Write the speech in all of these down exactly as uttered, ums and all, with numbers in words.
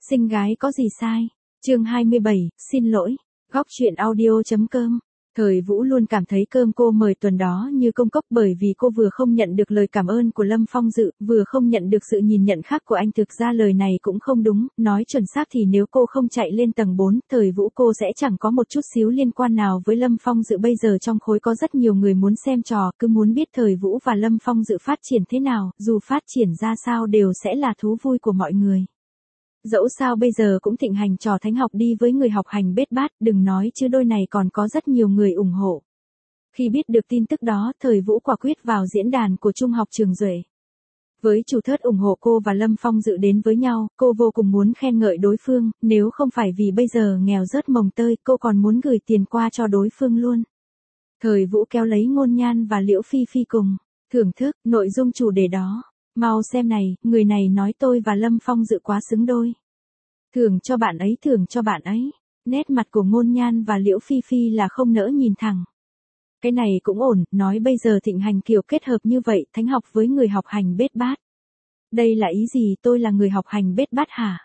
Xinh gái có gì sai? Chương hai mươi bảy, xin lỗi. Góc truyện audio.com. Thời Vũ luôn cảm thấy cơm cô mời tuần đó như công cốc, bởi vì cô vừa không nhận được lời cảm ơn của Lâm Phong Dự, vừa không nhận được sự nhìn nhận khác của anh. Thực ra lời này cũng không đúng, nói chuẩn xác thì nếu cô không chạy lên tầng bốn, Thời Vũ cô sẽ chẳng có một chút xíu liên quan nào với Lâm Phong Dự. Bây giờ trong khối có rất nhiều người muốn xem trò, cứ muốn biết Thời Vũ và Lâm Phong Dự phát triển thế nào, dù phát triển ra sao đều sẽ là thú vui của mọi người. Dẫu sao bây giờ cũng thịnh hành trò thánh học đi với người học hành bết bát, đừng nói chứ đôi này còn có rất nhiều người ủng hộ. Khi biết được tin tức đó, Thời Vũ quả quyết vào diễn đàn của Trung học Trường Duệ. Với chủ thớt ủng hộ cô và Lâm Phong Dự đến với nhau, cô vô cùng muốn khen ngợi đối phương, nếu không phải vì bây giờ nghèo rớt mồng tơi, cô còn muốn gửi tiền qua cho đối phương luôn. Thời Vũ kéo lấy Ngôn Nhan và Liễu Phi Phi cùng thưởng thức nội dung chủ đề đó. Mau xem này, người này nói tôi và Lâm Phong Dự quá xứng đôi. Thưởng cho bạn ấy, thưởng cho bạn ấy. Nét mặt của Ngôn Nhan và Liễu Phi Phi là không nỡ nhìn thẳng. Cái này cũng ổn, nói bây giờ thịnh hành kiểu kết hợp như vậy, thánh học với người học hành bết bát. Đây là ý gì, tôi là người học hành bết bát hả?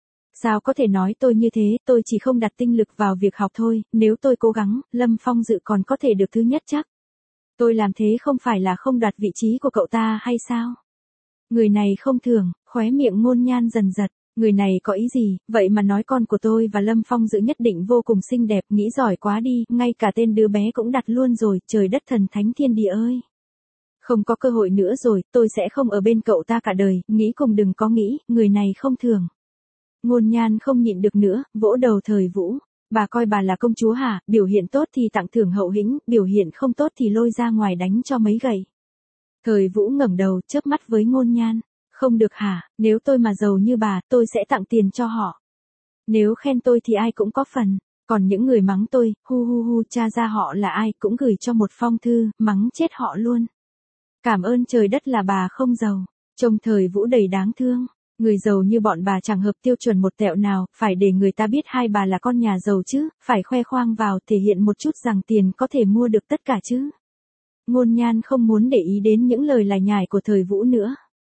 Sao có thể nói tôi như thế, tôi chỉ không đặt tinh lực vào việc học thôi, nếu tôi cố gắng, Lâm Phong Dự còn có thể được thứ nhất chắc. Tôi làm thế không phải là không đoạt vị trí của cậu ta hay sao? Người này không thường, khóe miệng Ngôn Nhan dần giật, người này có ý gì, vậy mà nói con của tôi và Lâm Phong Dự nhất định vô cùng xinh đẹp, nghĩ giỏi quá đi, ngay cả tên đứa bé cũng đặt luôn rồi, trời đất thần thánh thiên địa ơi. Không có cơ hội nữa rồi, tôi sẽ không ở bên cậu ta cả đời, nghĩ cùng đừng có nghĩ, người này không thường. Ngôn Nhan không nhịn được nữa, vỗ đầu Thời Vũ, bà coi bà là công chúa hả, biểu hiện tốt thì tặng thưởng hậu hĩnh, biểu hiện không tốt thì lôi ra ngoài đánh cho mấy gậy. Thời Vũ ngẩng đầu, chớp mắt với Ngôn Nhan. Không được hả, nếu tôi mà giàu như bà, tôi sẽ tặng tiền cho họ. Nếu khen tôi thì ai cũng có phần, còn những người mắng tôi, hu hu hu, cha ra họ là ai, cũng gửi cho một phong thư, mắng chết họ luôn. Cảm ơn trời đất là bà không giàu. Trông Thời Vũ đầy đáng thương. Người giàu như bọn bà chẳng hợp tiêu chuẩn một tẹo nào, phải để người ta biết hai bà là con nhà giàu chứ, phải khoe khoang vào, thể hiện một chút rằng tiền có thể mua được tất cả chứ. Ngôn Nhan không muốn để ý đến những lời lải nhải của Thời Vũ nữa.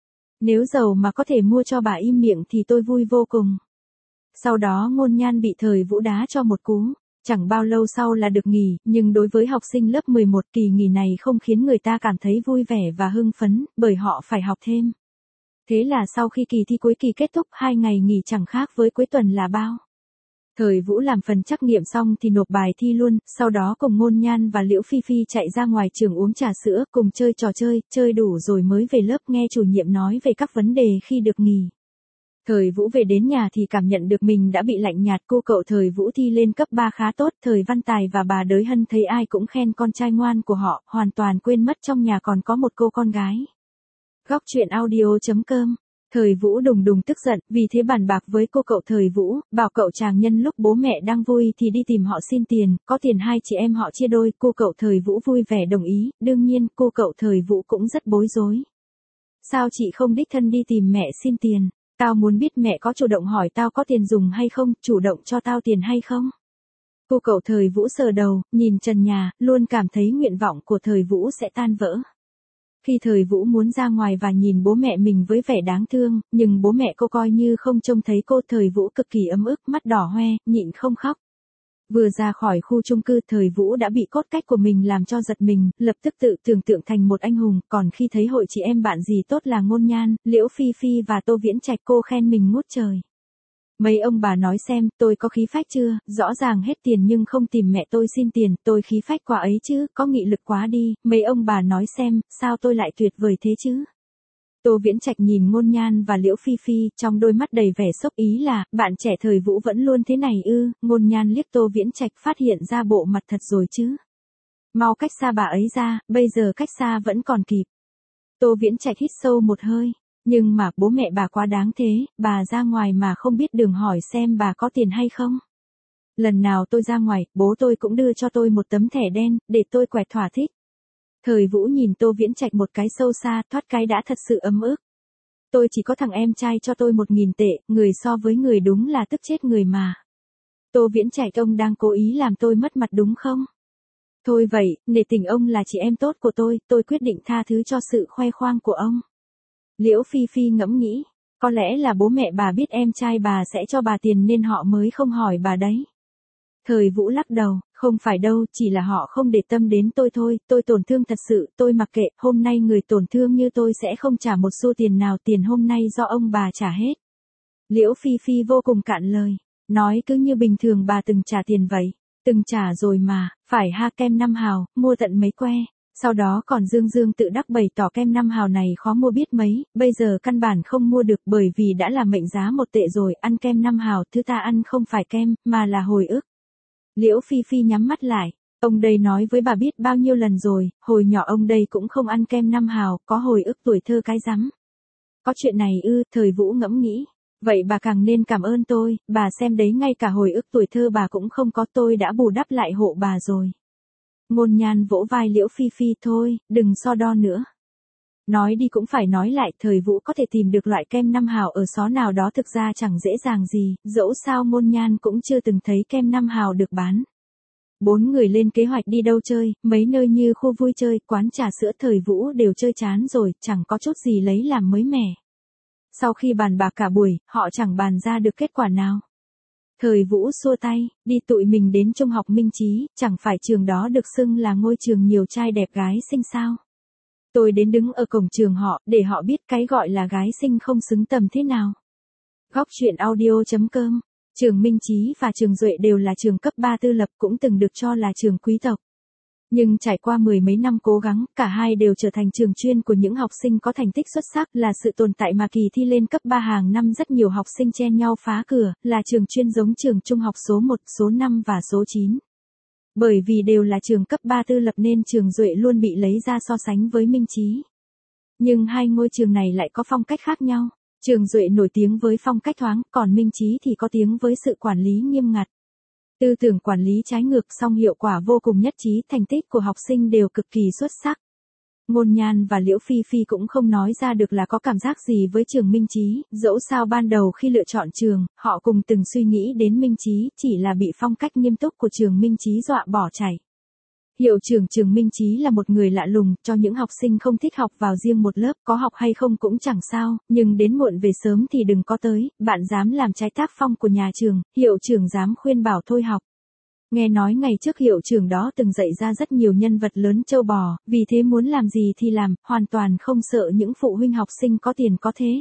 Nếu giàu mà có thể mua cho bà im miệng thì tôi vui vô cùng. Sau đó Ngôn Nhan bị Thời Vũ đá cho một cú. Chẳng bao lâu sau là được nghỉ, nhưng đối với học sinh lớp mười một, kỳ nghỉ này không khiến người ta cảm thấy vui vẻ và hưng phấn, bởi họ phải học thêm. Thế là sau khi kỳ thi cuối kỳ kết thúc, hai ngày nghỉ chẳng khác với cuối tuần là bao. Thời Vũ làm phần trắc nghiệm xong thì nộp bài thi luôn, sau đó cùng Ngôn Nhan và Liễu Phi Phi chạy ra ngoài trường uống trà sữa, cùng chơi trò chơi, chơi đủ rồi mới về lớp nghe chủ nhiệm nói về các vấn đề khi được nghỉ. Thời Vũ về đến nhà thì cảm nhận được mình đã bị lạnh nhạt, cô cậu Thời Vũ thi lên cấp ba khá tốt, Thời Văn Tài và bà Đới Hân thấy ai cũng khen con trai ngoan của họ, hoàn toàn quên mất trong nhà còn có một cô con gái. Góc truyện audio.com. Thời Vũ đùng đùng tức giận, vì thế bàn bạc với cô cậu Thời Vũ, bảo cậu chàng nhân lúc bố mẹ đang vui thì đi tìm họ xin tiền, có tiền hai chị em họ chia đôi, cô cậu Thời Vũ vui vẻ đồng ý, đương nhiên cô cậu Thời Vũ cũng rất bối rối. Sao chị không đích thân đi tìm mẹ xin tiền, tao muốn biết mẹ có chủ động hỏi tao có tiền dùng hay không, chủ động cho tao tiền hay không. Cô cậu Thời Vũ sờ đầu, nhìn trần nhà, luôn cảm thấy nguyện vọng của Thời Vũ sẽ tan vỡ. Khi Thời Vũ muốn ra ngoài và nhìn bố mẹ mình với vẻ đáng thương, nhưng bố mẹ cô coi như không trông thấy cô, Thời Vũ cực kỳ ấm ức, mắt đỏ hoe, nhịn không khóc. Vừa ra khỏi khu chung cư, Thời Vũ đã bị cốt cách của mình làm cho giật mình, lập tức tự tưởng tượng thành một anh hùng, còn khi thấy hội chị em bạn gì tốt là Ngôn Nhan, Liễu Phi Phi và Tô Viễn Trạch, cô khen mình ngút trời. Mấy ông bà nói xem, tôi có khí phách chưa, rõ ràng hết tiền nhưng không tìm mẹ tôi xin tiền, tôi khí phách quá ấy chứ, có nghị lực quá đi, mấy ông bà nói xem, sao tôi lại tuyệt vời thế chứ. Tô Viễn Trạch nhìn Ngôn Nhan và Liễu Phi Phi, trong đôi mắt đầy vẻ sốc, ý là, bạn trẻ Thời Vũ vẫn luôn thế này ư. Ngôn Nhan liếc Tô Viễn Trạch, phát hiện ra bộ mặt thật rồi chứ. Mau cách xa bà ấy ra, bây giờ cách xa vẫn còn kịp. Tô Viễn Trạch hít sâu một hơi. Nhưng mà bố mẹ bà quá đáng thế, bà ra ngoài mà không biết đường hỏi xem bà có tiền hay không. Lần nào tôi ra ngoài, bố tôi cũng đưa cho tôi một tấm thẻ đen, để tôi quẹt thỏa thích. Thời Vũ nhìn Tô Viễn Trạch một cái sâu xa, thoát cái đã thật sự ấm ức. Tôi chỉ có thằng em trai cho tôi một nghìn tệ, người so với người đúng là tức chết người mà. Tô Viễn Trạch, ông đang cố ý làm tôi mất mặt đúng không? Thôi vậy, nể tình ông là chị em tốt của tôi, tôi quyết định tha thứ cho sự khoe khoang của ông. Liễu Phi Phi ngẫm nghĩ, Có lẽ là bố mẹ bà biết em trai bà sẽ cho bà tiền nên họ mới không hỏi bà đấy. Thời Vũ lắc đầu, không phải đâu, chỉ là họ không để tâm đến tôi thôi, tôi tổn thương thật sự, tôi mặc kệ, hôm nay người tổn thương như tôi sẽ không trả một xu tiền nào, tiền hôm nay do ông bà trả hết. Liễu Phi Phi vô cùng cạn lời, nói cứ như bình thường bà từng trả tiền vậy, từng trả rồi mà, phải ha, kem năm hào, mua tận mấy que. Sau đó còn Dương Dương tự đắc bày tỏ kem năm hào này khó mua biết mấy, bây giờ căn bản không mua được bởi vì đã là mệnh giá một tệ rồi, ăn kem năm hào, thứ ta ăn không phải kem, mà là hồi ức. Liễu Phi Phi nhắm mắt lại, ông đây nói với bà biết bao nhiêu lần rồi, hồi nhỏ ông đây cũng không ăn kem năm hào, có hồi ức tuổi thơ cái rắm. Có chuyện này ư, Thời Vũ ngẫm nghĩ. Vậy bà càng nên cảm ơn tôi, bà xem đấy ngay cả hồi ức tuổi thơ bà cũng không có, tôi đã bù đắp lại hộ bà rồi. Ngôn Nhan vỗ vai Liễu Phi Phi, thôi, đừng so đo nữa. Nói đi cũng phải nói lại, Thời Vũ có thể tìm được loại kem năm hào ở xó nào đó thực ra chẳng dễ dàng gì, dẫu sao Ngôn Nhan cũng chưa từng thấy kem năm hào được bán. Bốn người lên kế hoạch đi đâu chơi, mấy nơi như khu vui chơi, quán trà sữa, Thời Vũ đều chơi chán rồi, chẳng có chút gì lấy làm mới mẻ. Sau khi bàn bạc cả buổi, họ chẳng bàn ra được kết quả nào. Thời Vũ xua tay, đi tụi mình đến Trung học Minh Chí, chẳng phải trường đó được xưng là ngôi trường nhiều trai đẹp gái xinh sao. Tôi đến đứng ở cổng trường họ, để họ biết cái gọi là gái xinh không xứng tầm thế nào. Góc truyện audio chấm com. Trường Minh Chí và trường Duệ đều là trường cấp ba tư lập, cũng từng được cho là trường quý tộc. Nhưng trải qua mười mấy năm cố gắng, cả hai đều trở thành trường chuyên của những học sinh có thành tích xuất sắc, là sự tồn tại mà kỳ thi lên cấp ba hàng năm rất nhiều học sinh chen nhau phá cửa, là trường chuyên giống trường trung học số một, số năm và số chín. Bởi vì đều là trường cấp ba tư lập nên trường Duệ luôn bị lấy ra so sánh với Minh Chí. Nhưng hai ngôi trường này lại có phong cách khác nhau. Trường Duệ nổi tiếng với phong cách thoáng, còn Minh Chí thì có tiếng với sự quản lý nghiêm ngặt. Tư tưởng quản lý trái ngược, song hiệu quả vô cùng nhất trí, thành tích của học sinh đều cực kỳ xuất sắc. Ngôn Nhan và Liễu Phi Phi cũng không nói ra được là có cảm giác gì với trường Minh Chí, dẫu sao ban đầu khi lựa chọn trường, họ cùng từng suy nghĩ đến Minh Chí, chỉ là bị phong cách nghiêm túc của trường Minh Chí dọa bỏ chạy. Hiệu trưởng trường Minh Chí là một người lạ lùng, cho những học sinh không thích học vào riêng một lớp, có học hay không cũng chẳng sao, nhưng đến muộn về sớm thì đừng có tới, bạn dám làm trái tác phong của nhà trường, hiệu trưởng dám khuyên bảo thôi học. Nghe nói ngày trước hiệu trưởng đó từng dạy ra rất nhiều nhân vật lớn châu bò, vì thế muốn làm gì thì làm, hoàn toàn không sợ những phụ huynh học sinh có tiền có thế.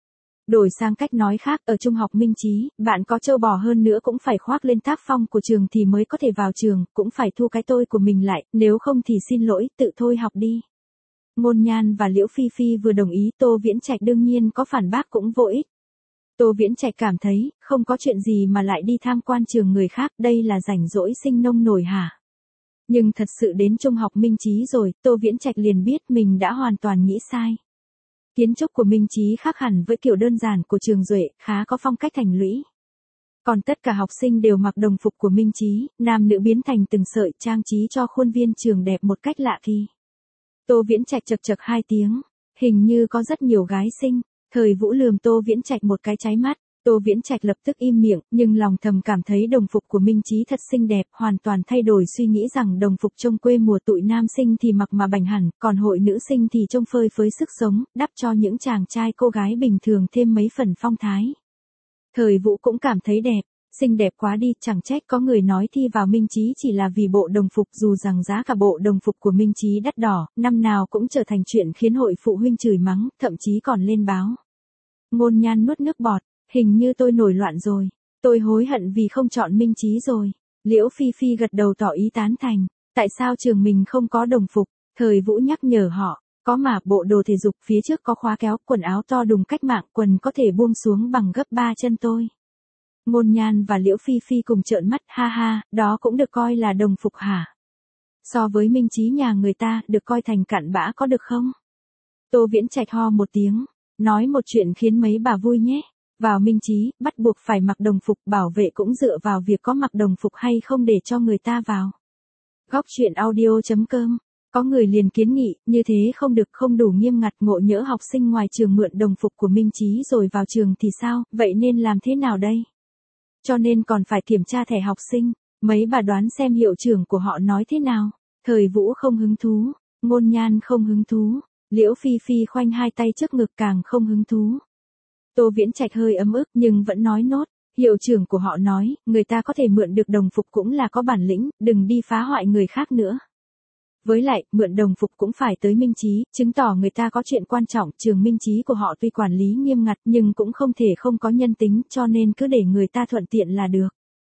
Đổi sang cách nói khác, ở trung học Minh Chí, bạn có châu bò hơn nữa cũng phải khoác lên tác phong của trường thì mới có thể vào trường, cũng phải thu cái tôi của mình lại, nếu không thì xin lỗi, tự thôi học đi. Ngôn Nhan và Liễu Phi Phi vừa đồng ý, Tô Viễn Trạch đương nhiên có phản bác cũng vô ích. Tô Viễn Trạch cảm thấy, không có chuyện gì mà lại đi tham quan trường người khác, đây là rảnh rỗi sinh nông nổi hả? Nhưng thật sự đến trung học Minh Chí rồi, Tô Viễn Trạch liền biết mình đã hoàn toàn nghĩ sai. Kiến trúc của Minh Chí khác hẳn với kiểu đơn giản của trường Duệ, khá có phong cách thành lũy. Còn tất cả học sinh đều mặc đồng phục của Minh Chí, nam nữ biến thành từng sợi, trang trí cho khuôn viên trường đẹp một cách lạ kỳ. Tô Viễn Trạch chật chật hai tiếng, hình như có rất nhiều gái xinh. Thời Vũ lườm Tô Viễn Trạch một cái trái mắt, Tô Viễn Trạch lập tức im miệng, nhưng lòng thầm cảm thấy đồng phục của Minh Chí thật xinh đẹp, hoàn toàn thay đổi suy nghĩ rằng đồng phục trông quê mùa tụi nam sinh thì mặc mà bảnh hẳn, còn hội nữ sinh thì trông phơi phới sức sống, đắp cho những chàng trai cô gái bình thường thêm mấy phần phong thái. Thời Vũ cũng cảm thấy đẹp, xinh đẹp quá đi, chẳng trách có người nói thi vào Minh Chí chỉ là vì bộ đồng phục, dù rằng giá cả bộ đồng phục của Minh Chí đắt đỏ, năm nào cũng trở thành chuyện khiến hội phụ huynh chửi mắng, thậm chí còn lên báo. Ngôn Nhan nuốt nước bọt, hình như tôi nổi loạn rồi, tôi hối hận vì không chọn Minh Chí rồi. Liễu Phi Phi gật đầu tỏ ý tán thành, tại sao trường mình không có đồng phục? Thời Vũ nhắc nhở họ, có mà, bộ đồ thể dục phía trước có khóa kéo, quần áo to đùng cách mạng, quần có thể buông xuống bằng gấp ba chân tôi. Ngôn Nhan và Liễu Phi Phi cùng trợn mắt, ha ha, đó cũng được coi là đồng phục hả? So với Minh Chí nhà người ta, được coi thành cặn bã có được không? Tô Viễn Trạch ho một tiếng, nói một chuyện khiến mấy bà vui nhé. Vào Minh Chí, bắt buộc phải mặc đồng phục, bảo vệ cũng dựa vào việc có mặc đồng phục hay không để cho người ta vào. Góc truyện audio chấm com. Có người liền kiến nghị, như thế không được, không đủ nghiêm ngặt, ngộ nhỡ học sinh ngoài trường mượn đồng phục của Minh Chí rồi vào trường thì sao, vậy nên làm thế nào đây? Cho nên còn phải kiểm tra thẻ học sinh, mấy bà đoán xem hiệu trưởng của họ nói thế nào. Thời Vũ không hứng thú, Ngôn Nhan không hứng thú, Liễu Phi Phi khoanh hai tay trước ngực càng không hứng thú. Tô Viễn Trạch hơi ấm ức nhưng vẫn nói nốt. Hiệu trưởng của họ nói, người ta có thể mượn được đồng phục cũng là có bản lĩnh, đừng đi phá hoại người khác nữa. Với lại, mượn đồng phục cũng phải tới minh trí, chứng tỏ người ta có chuyện quan trọng. Trường minh trí của họ tuy quản lý nghiêm ngặt nhưng cũng không thể không có nhân tính, cho nên cứ để người ta thuận tiện là được.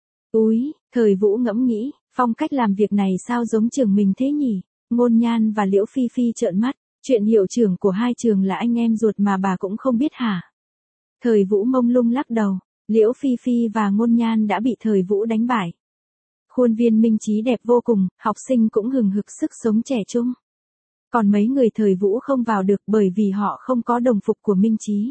Úi, Thời Vũ ngẫm nghĩ, phong cách làm việc này sao giống trường mình thế nhỉ? Ngôn Nhan và Liễu Phi Phi trợn mắt, chuyện hiệu trưởng của hai trường là anh em ruột mà bà cũng không biết hả? Thời Vũ mông lung lắc đầu, Liễu Phi Phi và Ngôn Nhan đã bị Thời Vũ đánh bại. Khuôn viên minh trí đẹp vô cùng, học sinh cũng hừng hực sức sống trẻ trung. Còn mấy người Thời Vũ không vào được bởi vì họ không có đồng phục của minh trí.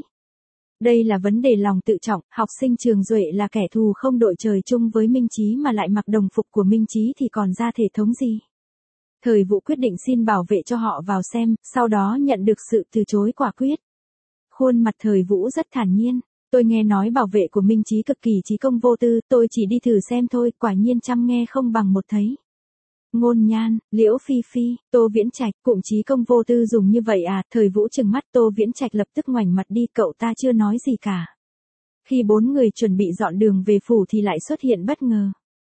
Đây là vấn đề lòng tự trọng, học sinh trường Duệ là kẻ thù không đội trời chung với minh trí mà lại mặc đồng phục của minh trí thì còn ra thể thống gì. Thời Vũ quyết định xin bảo vệ cho họ vào xem, sau đó nhận được sự từ chối quả quyết. Khuôn mặt Thời Vũ rất thản nhiên. Tôi nghe nói bảo vệ của minh trí cực kỳ trí công vô tư, tôi chỉ đi thử xem thôi, quả nhiên chăm nghe không bằng một thấy. Ngôn Nhan, Liễu Phi Phi, Tô Viễn Trạch, cụm trí công vô tư dùng như vậy à? Thời Vũ trừng mắt. Tô Viễn Trạch lập tức ngoảnh mặt đi, cậu ta chưa nói gì cả. Khi bốn người chuẩn bị dọn đường về phủ thì lại xuất hiện bất ngờ.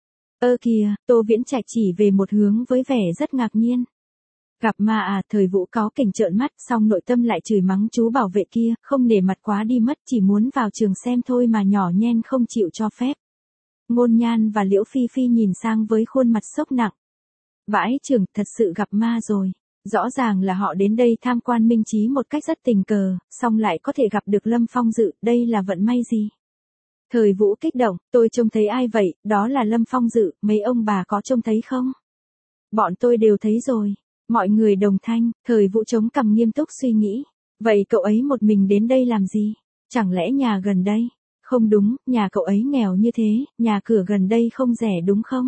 Ơ kìa, Tô Viễn Trạch chỉ về một hướng với vẻ rất ngạc nhiên. Gặp ma à? Thời Vũ cáu kỉnh trợn mắt, xong nội tâm lại chửi mắng chú bảo vệ kia, không nể mặt quá đi mất, chỉ muốn vào trường xem thôi mà nhỏ nhen không chịu cho phép. Ngôn Nhan và Liễu Phi Phi nhìn sang với khuôn mặt sốc nặng. Vãi trường, thật sự gặp ma rồi. Rõ ràng là họ đến đây tham quan minh trí một cách rất tình cờ, xong lại có thể gặp được Lâm Phong Dự, đây là vận may gì? Thời Vũ kích động, tôi trông thấy ai vậy? Đó là Lâm Phong Dự, mấy ông bà có trông thấy không? Bọn tôi đều thấy rồi. Mọi người đồng thanh. Thời Vũ chống cằm nghiêm túc suy nghĩ. Vậy cậu ấy một mình đến đây làm gì? Chẳng lẽ nhà gần đây? Không đúng, nhà cậu ấy nghèo như thế, nhà cửa gần đây không rẻ đúng không?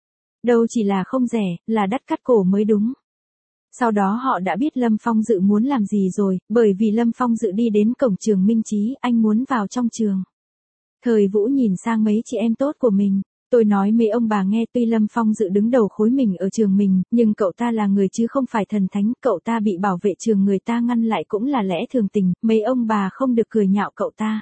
Đâu chỉ là không rẻ, là đắt cắt cổ mới đúng. Sau đó họ đã biết Lâm Phong Dự muốn làm gì rồi, bởi vì Lâm Phong Dự đi đến cổng trường minh trí, anh muốn vào trong trường. Thời Vũ nhìn sang mấy chị em tốt của mình. Tôi nói mấy ông bà nghe, tuy Lâm Phong Dự đứng đầu khối mình ở trường mình, nhưng cậu ta là người chứ không phải thần thánh, cậu ta bị bảo vệ trường người ta ngăn lại cũng là lẽ thường tình, mấy ông bà không được cười nhạo cậu ta.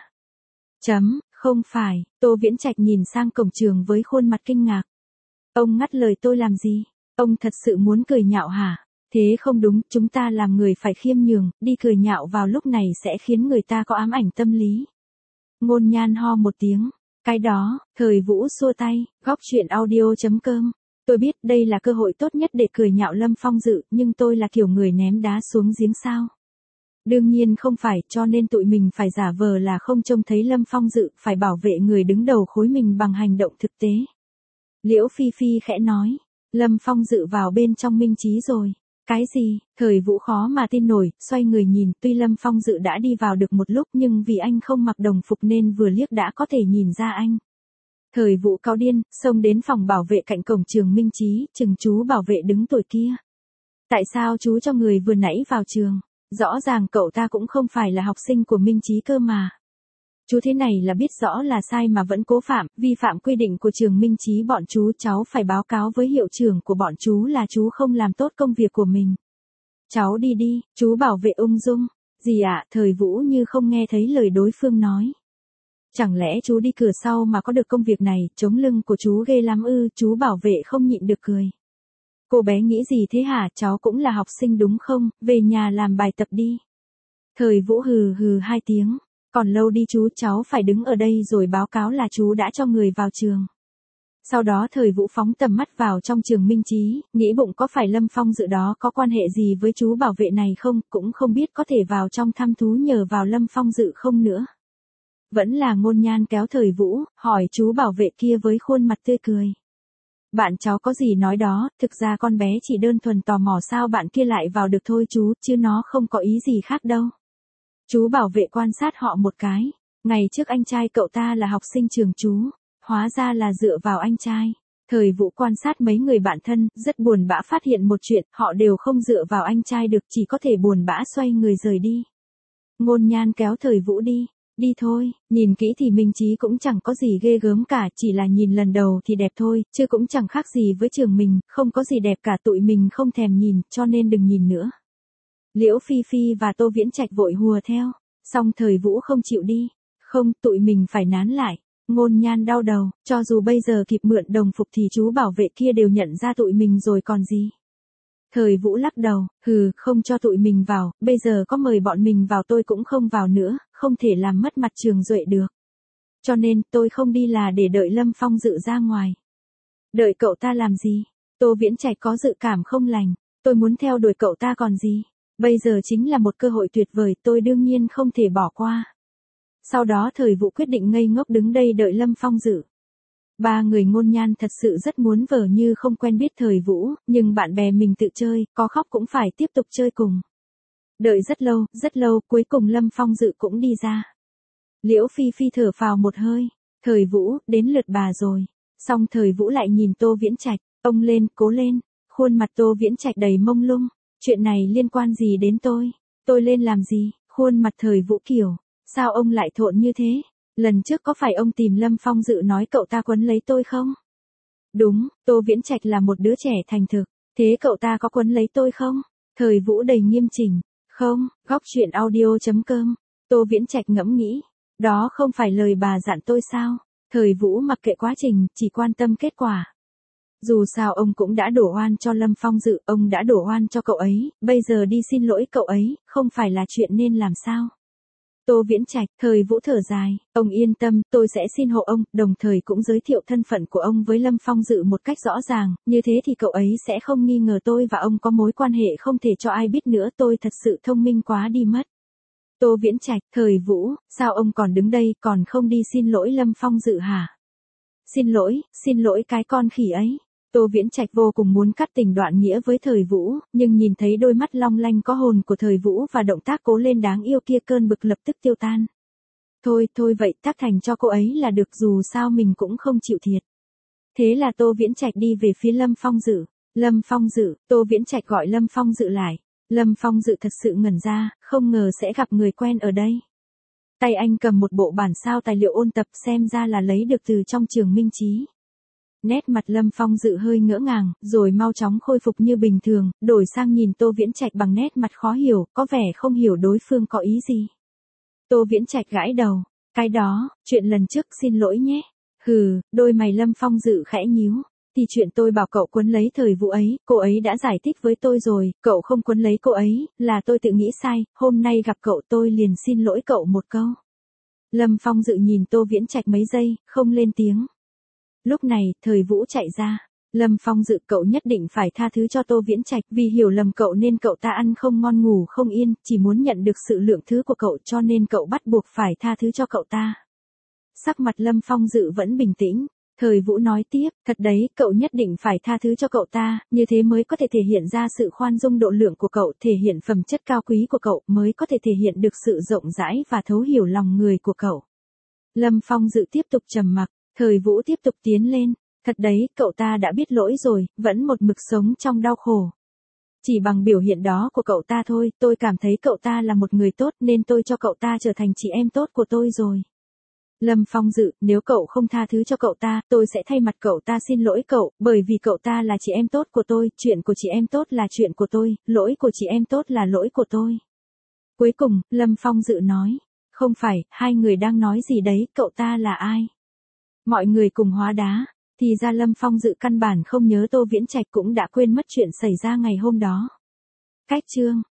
Chấm, không phải, Tô Viễn Trạch nhìn sang cổng trường với khuôn mặt kinh ngạc. Ông ngắt lời tôi làm gì? Ông thật sự muốn cười nhạo hả? Thế không đúng, chúng ta làm người phải khiêm nhường, đi cười nhạo vào lúc này sẽ khiến người ta có ám ảnh tâm lý. Ngôn Nhan ho một tiếng. Cái đó, Thời Vũ xua tay, góc chuyện audio chấm com. Tôi biết đây là cơ hội tốt nhất để cười nhạo Lâm Phong Dự, nhưng tôi là kiểu người ném đá xuống giếng sao? Đương nhiên không phải, cho nên tụi mình phải giả vờ là không trông thấy Lâm Phong Dự, phải bảo vệ người đứng đầu khối mình bằng hành động thực tế. Liễu Phi Phi khẽ nói, Lâm Phong Dự vào bên trong minh trí rồi. Cái gì? Thời Vũ khó mà tin nổi, xoay người nhìn, tuy Lâm Phong Dự đã đi vào được một lúc nhưng vì anh không mặc đồng phục nên vừa liếc đã có thể nhìn ra anh. Thời Vũ cáu điên, xông đến phòng bảo vệ cạnh cổng trường minh trí, chừng chú bảo vệ đứng tuổi kia. Tại sao chú cho người vừa nãy vào trường? Rõ ràng cậu ta cũng không phải là học sinh của minh trí cơ mà. Chú thế này là biết rõ là sai mà vẫn cố phạm, vi phạm quy định của trường minh trí bọn chú, cháu phải báo cáo với hiệu trưởng của bọn chú là chú không làm tốt công việc của mình. Cháu đi đi, chú bảo vệ ung dung. Gì ạ? Thời Vũ như không nghe thấy lời đối phương nói. Chẳng lẽ chú đi cửa sau mà có được công việc này, chống lưng của chú ghê lắm ư? Chú bảo vệ không nhịn được cười. Cô bé nghĩ gì thế hả? Cháu cũng là học sinh đúng không? Về nhà làm bài tập đi. Thời Vũ hừ hừ hai tiếng. Còn lâu đi chú, cháu phải đứng ở đây rồi báo cáo là chú đã cho người vào trường. Sau đó Thời Vũ phóng tầm mắt vào trong trường minh trí, nghĩ bụng có phải Lâm Phong Dự đó có quan hệ gì với chú bảo vệ này không, cũng không biết có thể vào trong thăm thú nhờ vào Lâm Phong Dự không nữa. Vẫn là Ngôn Nhan kéo Thời Vũ, hỏi chú bảo vệ kia với khuôn mặt tươi cười. Bạn cháu có gì nói đó, thực ra con bé chỉ đơn thuần tò mò sao bạn kia lại vào được thôi chú, chứ nó không có ý gì khác đâu. Chú bảo vệ quan sát họ một cái. Ngày trước anh trai cậu ta là học sinh trường chú. Hóa ra là dựa vào anh trai. Thời Vũ quan sát mấy người bạn thân, rất buồn bã phát hiện một chuyện, họ đều không dựa vào anh trai được, chỉ có thể buồn bã xoay người rời đi. Ngôn Nhan kéo Thời Vũ đi. Đi thôi, nhìn kỹ thì minh trí cũng chẳng có gì ghê gớm cả, chỉ là nhìn lần đầu thì đẹp thôi, chứ cũng chẳng khác gì với trường mình, không có gì đẹp cả, tụi mình không thèm nhìn, cho nên đừng nhìn nữa. Liễu Phi Phi và Tô Viễn Trạch vội hùa theo, song Thời Vũ không chịu đi. Không, tụi mình phải nán lại. Ngôn Nhan đau đầu, cho dù bây giờ kịp mượn đồng phục thì chú bảo vệ kia đều nhận ra tụi mình rồi còn gì. Thời Vũ lắc đầu, hừ, không cho tụi mình vào, bây giờ có mời bọn mình vào tôi cũng không vào nữa, không thể làm mất mặt Trường Duệ được. Cho nên tôi không đi là để đợi Lâm Phong Dự ra ngoài. Đợi cậu ta làm gì? Tô Viễn Trạch có dự cảm không lành, tôi muốn theo đuổi cậu ta còn gì. Bây giờ chính là một cơ hội tuyệt vời, tôi đương nhiên không thể bỏ qua. Sau đó Thời Vũ quyết định ngây ngốc đứng đây đợi Lâm Phong Dự. Ba người Ngôn Nhan thật sự rất muốn vờ như không quen biết Thời Vũ, nhưng bạn bè mình tự chơi, có khóc cũng phải tiếp tục chơi cùng. Đợi rất lâu, rất lâu, cuối cùng Lâm Phong Dự cũng đi ra. Liễu Phi Phi thở phào một hơi, Thời Vũ, đến lượt bà rồi. Xong Thời Vũ lại nhìn Tô Viễn Trạch, ông lên, cố lên. Khuôn mặt Tô Viễn Trạch đầy mông lung, chuyện này liên quan gì đến tôi? Tôi lên làm gì? Khuôn mặt Thời Vũ kiểu, sao ông lại thộn như thế? Lần trước có phải ông tìm Lâm Phong Dự nói cậu ta quấn lấy tôi không? Đúng, Tô Viễn Trạch là một đứa trẻ thành thực, thế cậu ta có quấn lấy tôi không? Thời Vũ đầy nghiêm chỉnh, không, góc truyện audio chấm com. Tô Viễn Trạch ngẫm nghĩ, đó không phải lời bà dặn tôi sao? Thời Vũ mặc kệ quá trình, chỉ quan tâm kết quả. Dù sao ông cũng đã đổ oan cho Lâm Phong Dự, ông đã đổ oan cho cậu ấy, bây giờ đi xin lỗi cậu ấy, không phải là chuyện nên làm sao? Tô Viễn Trạch, Thời Vũ thở dài, ông yên tâm, tôi sẽ xin hộ ông, đồng thời cũng giới thiệu thân phận của ông với Lâm Phong Dự một cách rõ ràng, như thế thì cậu ấy sẽ không nghi ngờ tôi và ông có mối quan hệ không thể cho ai biết nữa, tôi thật sự thông minh quá đi mất. Tô Viễn Trạch, Thời Vũ, sao ông còn đứng đây, còn không đi xin lỗi Lâm Phong Dự hả? Xin lỗi, xin lỗi cái con khỉ ấy. Tô Viễn Trạch vô cùng muốn cắt tình đoạn nghĩa với Thời Vũ, nhưng nhìn thấy đôi mắt long lanh có hồn của Thời Vũ và động tác cố lên đáng yêu kia, cơn bực lập tức tiêu tan. Thôi, thôi vậy tác thành cho cô ấy là được, dù sao mình cũng không chịu thiệt. Thế là Tô Viễn Trạch đi về phía Lâm Phong Dự. Lâm Phong Dự, Tô Viễn Trạch gọi Lâm Phong Dự lại. Lâm Phong Dự thật sự ngẩn ra, không ngờ sẽ gặp người quen ở đây. Tay anh cầm một bộ bản sao tài liệu ôn tập, xem ra là lấy được từ trong trường Minh Chí. Nét mặt Lâm Phong Dự hơi ngỡ ngàng, rồi mau chóng khôi phục như bình thường, đổi sang nhìn Tô Viễn Trạch bằng nét mặt khó hiểu, có vẻ không hiểu đối phương có ý gì. Tô Viễn Trạch gãi đầu, cái đó, chuyện lần trước xin lỗi nhé. Hừ, đôi mày Lâm Phong Dự khẽ nhíu. Thì chuyện tôi bảo cậu quấn lấy Thời Vũ ấy, cô ấy đã giải thích với tôi rồi, cậu không quấn lấy cô ấy, là tôi tự nghĩ sai, hôm nay gặp cậu tôi liền xin lỗi cậu một câu. Lâm Phong Dự nhìn Tô Viễn Trạch mấy giây, không lên tiếng. Lúc này, Thời Vũ chạy ra. Lâm Phong Dự, cậu nhất định phải tha thứ cho Tô Viễn Trạch, vì hiểu lầm cậu nên cậu ta ăn không ngon ngủ không yên, chỉ muốn nhận được sự lượng thứ của cậu cho nên cậu bắt buộc phải tha thứ cho cậu ta. Sắc mặt Lâm Phong Dự vẫn bình tĩnh. Thời Vũ nói tiếp, thật đấy, cậu nhất định phải tha thứ cho cậu ta, như thế mới có thể thể hiện ra sự khoan dung độ lượng của cậu, thể hiện phẩm chất cao quý của cậu, mới có thể thể hiện được sự rộng rãi và thấu hiểu lòng người của cậu. Lâm Phong Dự tiếp tục trầm mặc, Thời Vũ tiếp tục tiến lên, thật đấy, cậu ta đã biết lỗi rồi, vẫn một mực sống trong đau khổ. Chỉ bằng biểu hiện đó của cậu ta thôi, tôi cảm thấy cậu ta là một người tốt nên tôi cho cậu ta trở thành chị em tốt của tôi rồi. Lâm Phong Dự, nếu cậu không tha thứ cho cậu ta, tôi sẽ thay mặt cậu ta xin lỗi cậu, bởi vì cậu ta là chị em tốt của tôi, chuyện của chị em tốt là chuyện của tôi, lỗi của chị em tốt là lỗi của tôi. Cuối cùng, Lâm Phong Dự nói, không phải, hai người đang nói gì đấy, cậu ta là ai? Mọi người cùng hóa đá, thì ra Lâm Phong Dự căn bản không nhớ Tô Viễn Trạch cũng đã quên mất chuyện xảy ra ngày hôm đó. Cách chương